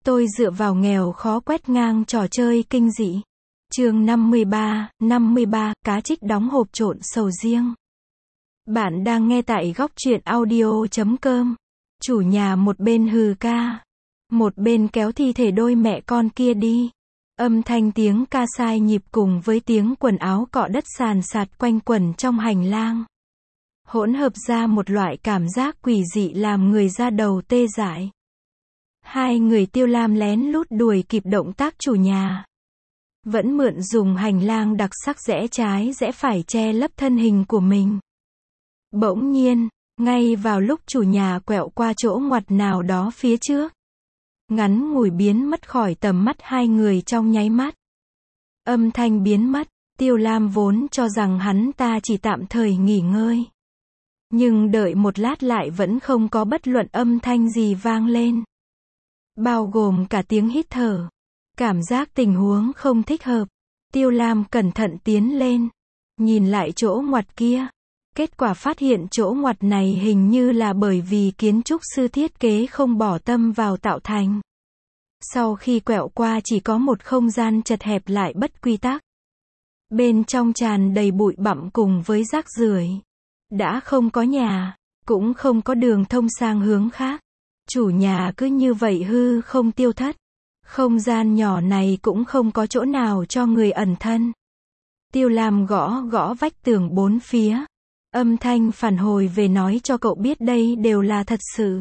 Tôi dựa vào nghèo khó quét ngang trò chơi kinh dị. Chương 53, cá trích đóng hộp trộn sầu riêng. Bạn đang nghe tại góc truyện audio.com. Chủ nhà một bên hừ ca, một bên kéo thi thể đôi mẹ con kia đi. Âm thanh tiếng ca sai nhịp cùng với tiếng quần áo cọ đất sàn sạt quanh quẩn trong hành lang, hỗn hợp ra một loại cảm giác quỷ dị làm người da đầu tê dại. Hai người Tiêu Lam lén lút đuổi kịp động tác chủ nhà, vẫn mượn dùng hành lang đặc sắc rẽ trái rẽ phải che lấp thân hình của mình. Bỗng nhiên, ngay vào lúc chủ nhà quẹo qua chỗ ngoặt nào đó phía trước, ngắn ngủi biến mất khỏi tầm mắt hai người trong nháy mắt. Âm thanh biến mất, Tiêu Lam vốn cho rằng hắn ta chỉ tạm thời nghỉ ngơi. Nhưng đợi một lát lại vẫn không có bất luận âm thanh gì vang lên, bao gồm cả tiếng hít thở. Cảm giác tình huống không thích hợp. Tiêu Lam cẩn thận tiến lên, nhìn lại chỗ ngoặt kia. Kết quả phát hiện chỗ ngoặt này hình như là bởi vì kiến trúc sư thiết kế không bỏ tâm vào tạo thành. Sau khi quẹo qua chỉ có một không gian chật hẹp lại bất quy tắc. Bên trong tràn đầy bụi bặm cùng với rác rưởi. Đã không có nhà, cũng không có đường thông sang hướng khác. Chủ nhà cứ như vậy hư không tiêu thất. Không gian nhỏ này cũng không có chỗ nào cho người ẩn thân. Tiêu Lam gõ gõ vách tường bốn phía. Âm thanh phản hồi về nói cho cậu biết đây đều là thật sự.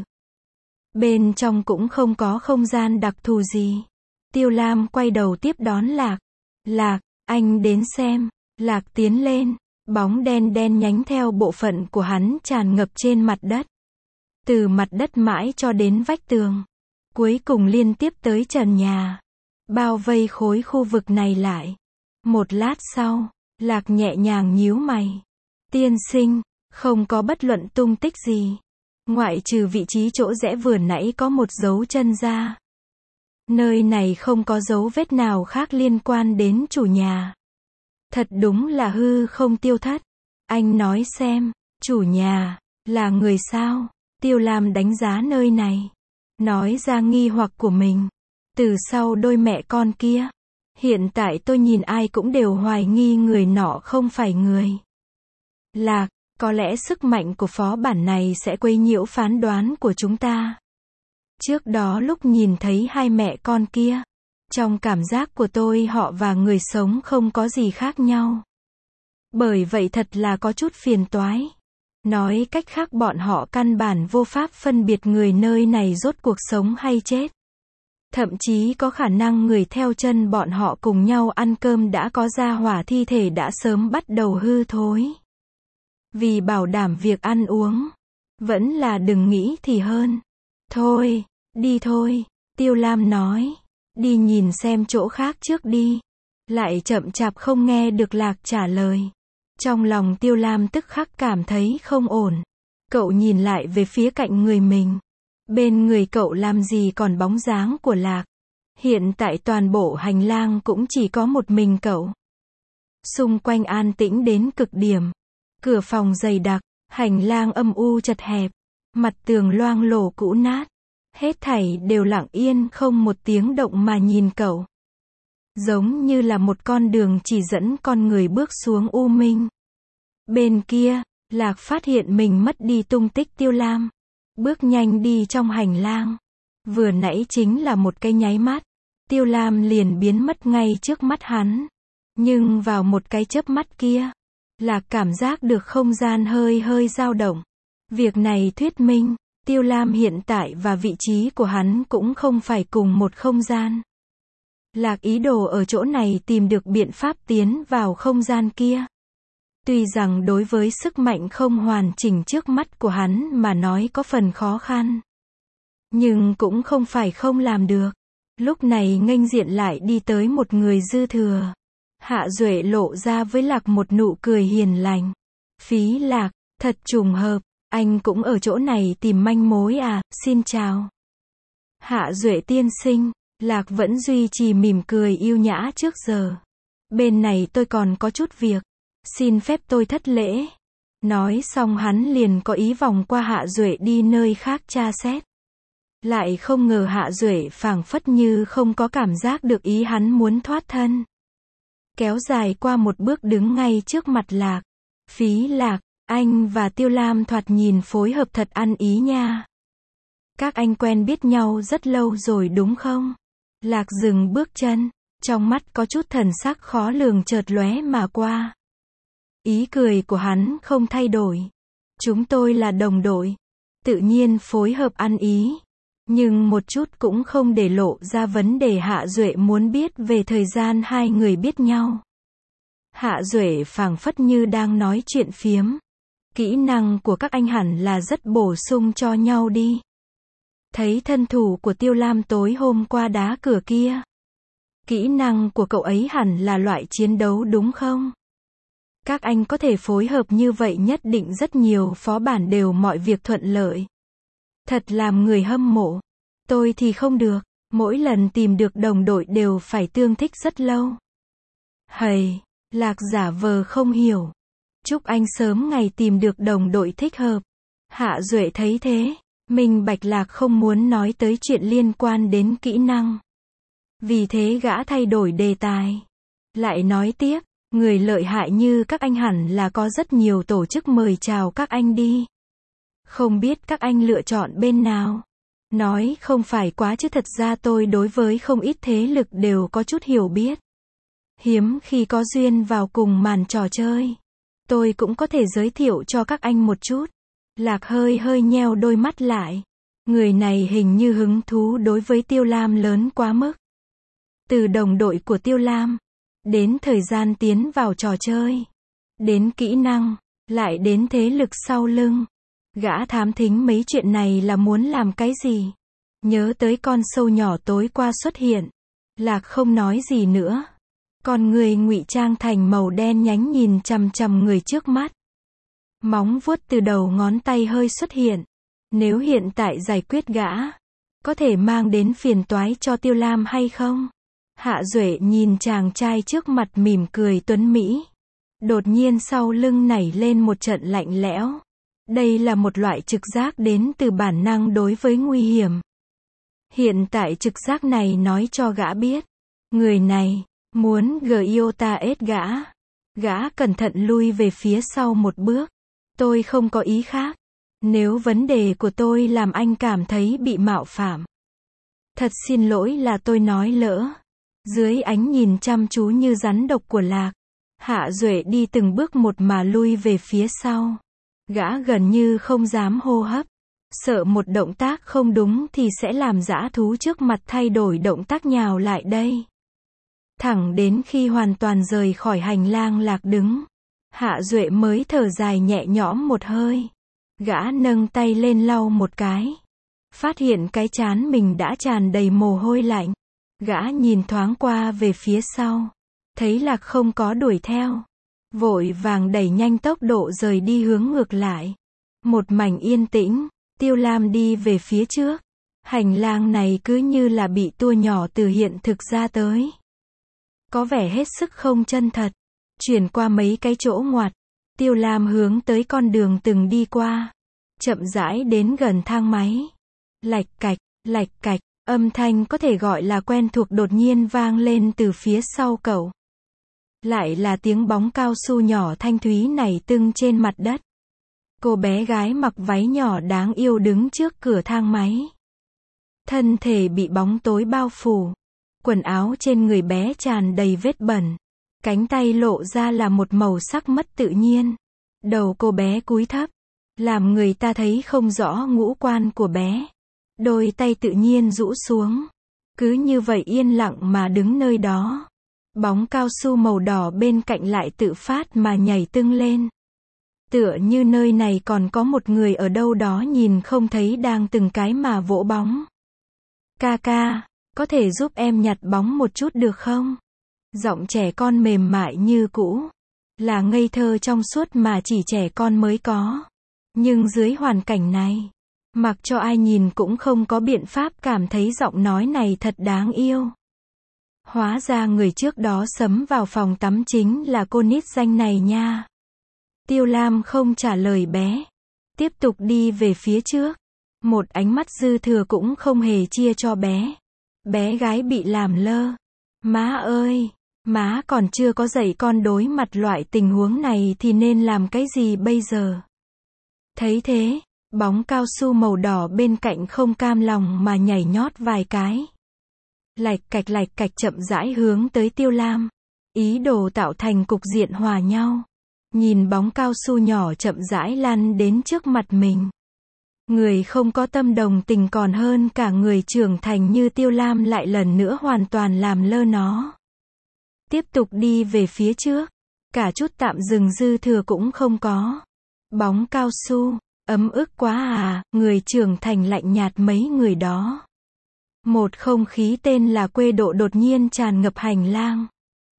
Bên trong cũng không có không gian đặc thù gì. Tiêu Lam quay đầu tiếp đón Lạc. Lạc, anh đến xem. Lạc tiến lên. Bóng đen đen nhánh theo bộ phận của hắn tràn ngập trên mặt đất. Từ mặt đất mãi cho đến vách tường. Cuối cùng liên tiếp tới trần nhà. Bao vây khối khu vực này lại. Một lát sau, Lạc nhẹ nhàng nhíu mày. Tiên sinh, không có bất luận tung tích gì. Ngoại trừ vị trí chỗ rẽ vừa nãy có một dấu chân ra. Nơi này không có dấu vết nào khác liên quan đến chủ nhà. Thật đúng là hư không tiêu thất. Anh nói xem, chủ nhà, là người sao? Tiêu Lam đánh giá nơi này. Nói ra nghi hoặc của mình. Từ sau đôi mẹ con kia, hiện tại tôi nhìn ai cũng đều hoài nghi người nọ không phải người. Lạc, có lẽ sức mạnh của phó bản này sẽ quấy nhiễu phán đoán của chúng ta. Trước đó lúc nhìn thấy hai mẹ con kia, trong cảm giác của tôi họ và người sống không có gì khác nhau. Bởi vậy thật là có chút phiền toái. Nói cách khác bọn họ căn bản vô pháp phân biệt người nơi này rốt cuộc sống hay chết. Thậm chí có khả năng người theo chân bọn họ cùng nhau ăn cơm đã có ra hỏa thi thể đã sớm bắt đầu hư thối. Vì bảo đảm việc ăn uống, vẫn là đừng nghĩ thì hơn. Thôi, đi thôi, Tiêu Lam nói. Đi nhìn xem chỗ khác trước đi. Lại chậm chạp không nghe được Lạc trả lời. Trong lòng Tiêu Lam tức khắc cảm thấy không ổn. Cậu nhìn lại về phía cạnh người mình. Bên người cậu làm gì còn bóng dáng của Lạc. Hiện tại toàn bộ hành lang cũng chỉ có một mình cậu. Xung quanh an tĩnh đến cực điểm. Cửa phòng dày đặc, hành lang âm u chật hẹp, mặt tường loang lổ cũ nát. Hết thảy đều lặng yên không một tiếng động mà nhìn cậu. Giống như là một con đường chỉ dẫn con người bước xuống u minh. Bên kia, Lạc phát hiện mình mất đi tung tích Tiêu Lam. Bước nhanh đi trong hành lang. Vừa nãy chính là một cái nháy mắt. Tiêu Lam liền biến mất ngay trước mắt hắn. Nhưng vào một cái chớp mắt kia, Lạc cảm giác được không gian hơi hơi dao động. Việc này thuyết minh, Tiêu Lam hiện tại và vị trí của hắn cũng không phải cùng một không gian. Lạc ý đồ ở chỗ này tìm được biện pháp tiến vào không gian kia. Tuy rằng đối với sức mạnh không hoàn chỉnh trước mắt của hắn mà nói có phần khó khăn. Nhưng cũng không phải không làm được. Lúc này nghênh diện lại đi tới một người dư thừa. Hạ Duệ lộ ra với Lạc một nụ cười hiền lành. Phí Lạc, thật trùng hợp, anh cũng ở chỗ này tìm manh mối à, xin chào. Hạ Duệ tiên sinh, Lạc vẫn duy trì mỉm cười yêu nhã trước giờ. Bên này tôi còn có chút việc, xin phép tôi thất lễ. Nói xong hắn liền có ý vòng qua Hạ Duệ đi nơi khác tra xét. Lại không ngờ Hạ Duệ phảng phất như không có cảm giác được ý hắn muốn thoát thân. Kéo dài qua một bước đứng ngay trước mặt Lạc. Phí Lạc, anh và Tiêu Lam thoạt nhìn phối hợp thật ăn ý nha. Các anh quen biết nhau rất lâu rồi đúng không? Lạc dừng bước chân, trong mắt có chút thần sắc khó lường chợt lóe mà qua. Ý cười của hắn không thay đổi. Chúng tôi là đồng đội, tự nhiên phối hợp ăn ý. Nhưng một chút cũng không để lộ ra vấn đề Hạ Duệ muốn biết về thời gian hai người biết nhau. Hạ Duệ phảng phất như đang nói chuyện phiếm. Kỹ năng của các anh hẳn là rất bổ sung cho nhau đi. Thấy thân thủ của Tiêu Lam tối hôm qua đá cửa kia. Kỹ năng của cậu ấy hẳn là loại chiến đấu đúng không? Các anh có thể phối hợp như vậy nhất định rất nhiều phó bản đều mọi việc thuận lợi. Thật làm người hâm mộ. Tôi thì không được, mỗi lần tìm được đồng đội đều phải tương thích rất lâu. Hầy, Lạc giả vờ không hiểu. Chúc anh sớm ngày tìm được đồng đội thích hợp. Hạ Duệ thấy thế, minh bạch Lạc không muốn nói tới chuyện liên quan đến kỹ năng. Vì thế gã thay đổi đề tài. Lại nói tiếp, người lợi hại như các anh hẳn là có rất nhiều tổ chức mời chào các anh đi. Không biết các anh lựa chọn bên nào? Nói không phải quá chứ thật ra tôi đối với không ít thế lực đều có chút hiểu biết. Hiếm khi có duyên vào cùng màn trò chơi. Tôi cũng có thể giới thiệu cho các anh một chút. Lạc hơi nheo đôi mắt lại. Người này hình như hứng thú đối với Tiêu Lam lớn quá mức. Từ đồng đội của Tiêu Lam, đến thời gian tiến vào trò chơi, đến kỹ năng, lại đến thế lực sau lưng. Gã thám thính mấy chuyện này là muốn làm cái gì? Nhớ tới con sâu nhỏ tối qua xuất hiện. Lạc không nói gì nữa. Con người ngụy trang thành màu đen nhánh nhìn chằm chằm người trước mắt. Móng vuốt từ đầu ngón tay hơi xuất hiện. Nếu hiện tại giải quyết gã, có thể mang đến phiền toái cho Tiêu Lam hay không? Hạ Duệ nhìn chàng trai trước mặt mỉm cười tuấn mỹ. Đột nhiên sau lưng nảy lên một trận lạnh lẽo. Đây là một loại trực giác đến từ bản năng đối với nguy hiểm. Hiện tại trực giác này nói cho gã biết. Người này, muốn Giota-S gã. Gã cẩn thận lui về phía sau một bước. Tôi không có ý khác. Nếu vấn đề của tôi làm anh cảm thấy bị mạo phạm. Thật xin lỗi là tôi nói lỡ. Dưới ánh nhìn chăm chú như rắn độc của Lạc. Hạ Duệ đi từng bước một mà lui về phía sau. Gã gần như không dám hô hấp. Sợ một động tác không đúng thì sẽ làm dã thú trước mặt thay đổi động tác nhào lại đây. Thẳng đến khi hoàn toàn rời khỏi hành lang Lạc đứng. Hạ Duệ mới thở dài nhẹ nhõm một hơi. Gã nâng tay lên lau một cái. Phát hiện cái trán mình đã tràn đầy mồ hôi lạnh. Gã nhìn thoáng qua về phía sau. Thấy Lạc không có đuổi theo. Vội vàng đẩy nhanh tốc độ rời đi hướng ngược lại. Một mảnh yên tĩnh. Tiêu Lam đi về phía trước. Hành lang này cứ như là bị tua nhỏ từ hiện thực ra tới. Có vẻ hết sức không chân thật. Chuyển qua mấy cái chỗ ngoặt. Tiêu Lam hướng tới con đường từng đi qua. Chậm rãi đến gần thang máy. Lạch cạch, âm thanh có thể gọi là quen thuộc đột nhiên vang lên từ phía sau cậu. Lại là tiếng bóng cao su nhỏ thanh thúy nảy tưng trên mặt đất. Cô bé gái mặc váy nhỏ đáng yêu đứng trước cửa thang máy. Thân thể bị bóng tối bao phủ. Quần áo trên người bé tràn đầy vết bẩn. Cánh tay lộ ra là một màu sắc mất tự nhiên. Đầu cô bé cúi thấp. Làm người ta thấy không rõ ngũ quan của bé. Đôi tay tự nhiên rũ xuống. Cứ như vậy yên lặng mà đứng nơi đó. Bóng cao su màu đỏ bên cạnh lại tự phát mà nhảy tưng lên. Tựa như nơi này còn có một người ở đâu đó nhìn không thấy đang từng cái mà vỗ bóng. Ca, có thể giúp em nhặt bóng một chút được không? Giọng trẻ con mềm mại như cũ. Là ngây thơ trong suốt mà chỉ trẻ con mới có. Nhưng dưới hoàn cảnh này, mặc cho ai nhìn cũng không có biện pháp cảm thấy giọng nói này thật đáng yêu. Hóa ra người trước đó sấm vào phòng tắm chính là cô nít danh này nha. Tiêu Lam không trả lời bé. Tiếp tục đi về phía trước. Một ánh mắt dư thừa cũng không hề chia cho bé. Bé gái bị làm lơ. Má ơi, má còn chưa có dạy con đối mặt loại tình huống này thì nên làm cái gì bây giờ? Thấy thế, bóng cao su màu đỏ bên cạnh không cam lòng mà nhảy nhót vài cái. Lạch cạch chậm rãi hướng tới Tiêu Lam. Ý đồ tạo thành cục diện hòa nhau. Nhìn bóng cao su nhỏ chậm rãi lăn đến trước mặt mình. Người không có tâm đồng tình còn hơn cả người trưởng thành như Tiêu Lam lại lần nữa hoàn toàn làm lơ nó. Tiếp tục đi về phía trước. Cả chút tạm dừng dư thừa cũng không có. Bóng cao su, ấm ức quá à, người trưởng thành lạnh nhạt mấy người đó. Một không khí tên là quê độ đột nhiên tràn ngập hành lang.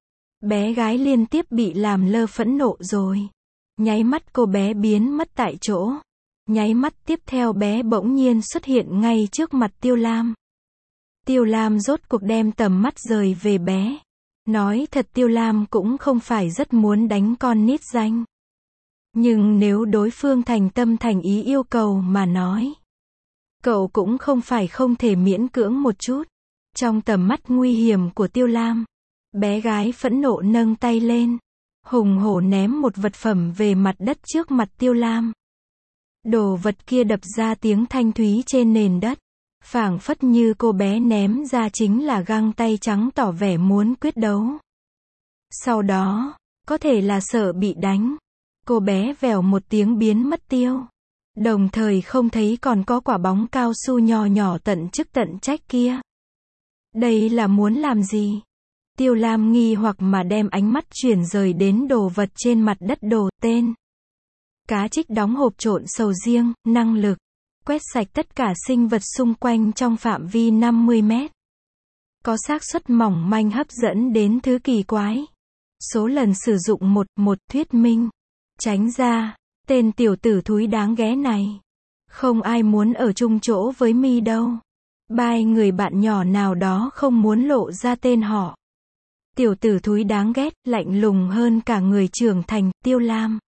Bé gái liên tiếp bị làm lơ phẫn nộ rồi. Nháy mắt cô bé biến mất tại chỗ. Nháy mắt tiếp theo bé bỗng nhiên xuất hiện ngay trước mặt Tiêu Lam. Tiêu Lam rốt cuộc đem tầm mắt rời về bé. Nói thật Tiêu Lam cũng không phải rất muốn đánh con nít danh. Nhưng nếu đối phương thành tâm thành ý yêu cầu mà nói, cậu cũng không phải không thể miễn cưỡng một chút. Trong tầm mắt nguy hiểm của Tiêu Lam, bé gái phẫn nộ nâng tay lên, hùng hổ ném một vật phẩm về mặt đất trước mặt Tiêu Lam. Đồ vật kia đập ra tiếng thanh thúy trên nền đất, phảng phất như cô bé ném ra chính là găng tay trắng tỏ vẻ muốn quyết đấu. Sau đó, có thể là sợ bị đánh, cô bé vèo một tiếng biến mất tiêu. Đồng thời không thấy còn có quả bóng cao su nhỏ nhỏ tận chức tận trách kia. Đây là muốn làm gì? Tiêu Lam nghi hoặc mà đem ánh mắt chuyển rời đến đồ vật trên mặt đất đồ tên. Cá trích đóng hộp trộn sầu riêng, năng lực. Quét sạch tất cả sinh vật xung quanh trong phạm vi 50 mét. Có xác suất mỏng manh hấp dẫn đến thứ kỳ quái. Số lần sử dụng một thuyết minh. Tránh ra, tên tiểu tử thúi đáng ghé này. Không ai muốn ở chung chỗ với mi đâu. Bye người bạn nhỏ nào đó không muốn lộ ra tên họ. Tiểu tử thúi đáng ghét, lạnh lùng hơn cả người trưởng thành, Tiêu Lam.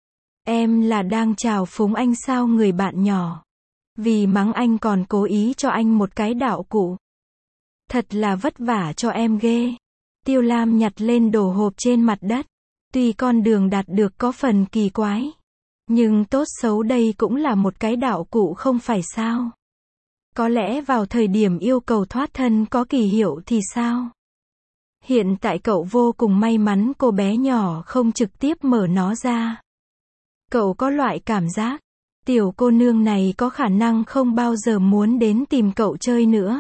Em là đang chào phúng anh sao người bạn nhỏ? Vì mắng anh còn cố ý cho anh một cái đạo cụ. Thật là vất vả cho em ghê. Tiêu Lam nhặt lên đồ hộp trên mặt đất. Tuy con đường đạt được có phần kỳ quái, nhưng tốt xấu đây cũng là một cái đạo cụ không phải sao? Có lẽ vào thời điểm yêu cầu thoát thân có kỳ hiệu thì sao? Hiện tại cậu vô cùng may mắn cô bé nhỏ không trực tiếp mở nó ra. Cậu có loại cảm giác, tiểu cô nương này có khả năng không bao giờ muốn đến tìm cậu chơi nữa.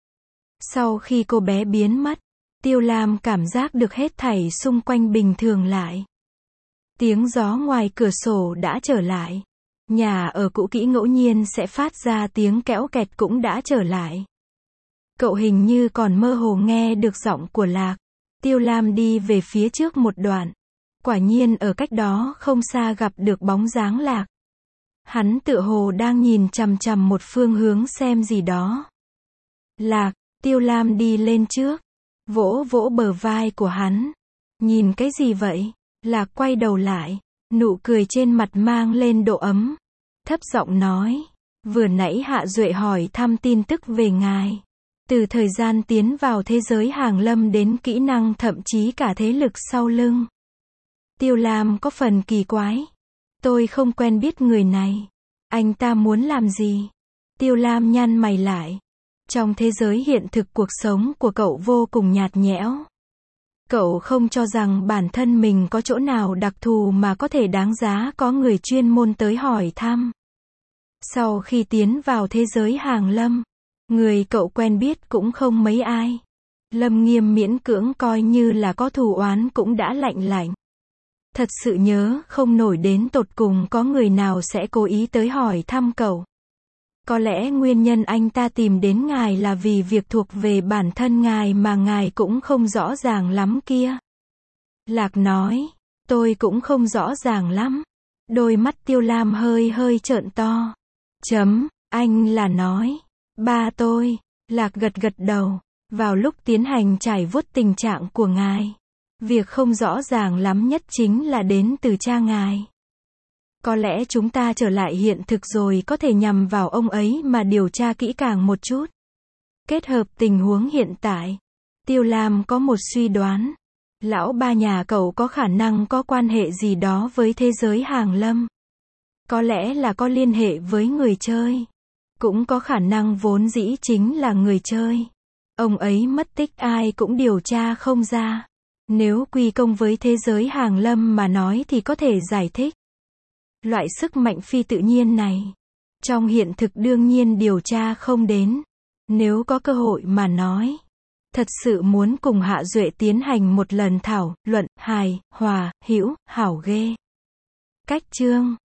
Sau khi cô bé biến mất, Tiêu Lam cảm giác được hết thảy xung quanh bình thường lại. Tiếng gió ngoài cửa sổ đã trở lại. Nhà ở cũ kỹ ngẫu nhiên sẽ phát ra tiếng kéo kẹt cũng đã trở lại. Cậu hình như còn mơ hồ nghe được giọng của Lạc. Tiêu Lam đi về phía trước một đoạn. Quả nhiên ở cách đó không xa gặp được bóng dáng Lạc. Hắn tựa hồ đang nhìn chằm chằm một phương hướng xem gì đó. Lạc, Tiêu Lam đi lên trước. Vỗ vỗ bờ vai của hắn. Nhìn cái gì vậy? Lạc quay đầu lại. Nụ cười trên mặt mang lên độ ấm. Thấp giọng nói. Vừa nãy Hạ Duệ hỏi thăm tin tức về ngài. Từ thời gian tiến vào thế giới hàng lâm đến kỹ năng thậm chí cả thế lực sau lưng. Tiêu Lam có phần kỳ quái. Tôi không quen biết người này. Anh ta muốn làm gì? Tiêu Lam nhăn mày lại. Trong thế giới hiện thực cuộc sống của cậu vô cùng nhạt nhẽo. Cậu không cho rằng bản thân mình có chỗ nào đặc thù mà có thể đáng giá có người chuyên môn tới hỏi thăm. Sau khi tiến vào thế giới hàng lâm, người cậu quen biết cũng không mấy ai. Lâm Nghiêm miễn cưỡng coi như là có thù oán cũng đã lạnh lạnh. Thật sự nhớ không nổi đến tột cùng có người nào sẽ cố ý tới hỏi thăm cậu. Có lẽ nguyên nhân anh ta tìm đến ngài là vì việc thuộc về bản thân ngài mà ngài cũng không rõ ràng lắm kia. Lạc nói, tôi cũng không rõ ràng lắm. Đôi mắt Tiêu Lam hơi trợn to. Anh là nói, ba tôi. Lạc gật đầu. Vào lúc tiến hành trải vuốt tình trạng của ngài, việc không rõ ràng lắm nhất chính là đến từ cha ngài. Có lẽ chúng ta trở lại hiện thực rồi có thể nhằm vào ông ấy mà điều tra kỹ càng một chút. Kết hợp tình huống hiện tại. Tiêu Lam có một suy đoán. Lão ba nhà cậu có khả năng có quan hệ gì đó với thế giới hàng lâm. Có lẽ là có liên hệ với người chơi. Cũng có khả năng vốn dĩ chính là người chơi. Ông ấy mất tích ai cũng điều tra không ra. Nếu quy công với thế giới hàng lâm mà nói thì có thể giải thích. Loại sức mạnh phi tự nhiên này. Trong hiện thực đương nhiên điều tra không đến. Nếu có cơ hội mà nói. Thật sự muốn cùng Hạ Duệ tiến hành một lần thảo luận, hài, hòa, hữu, hảo ghê. Cách chương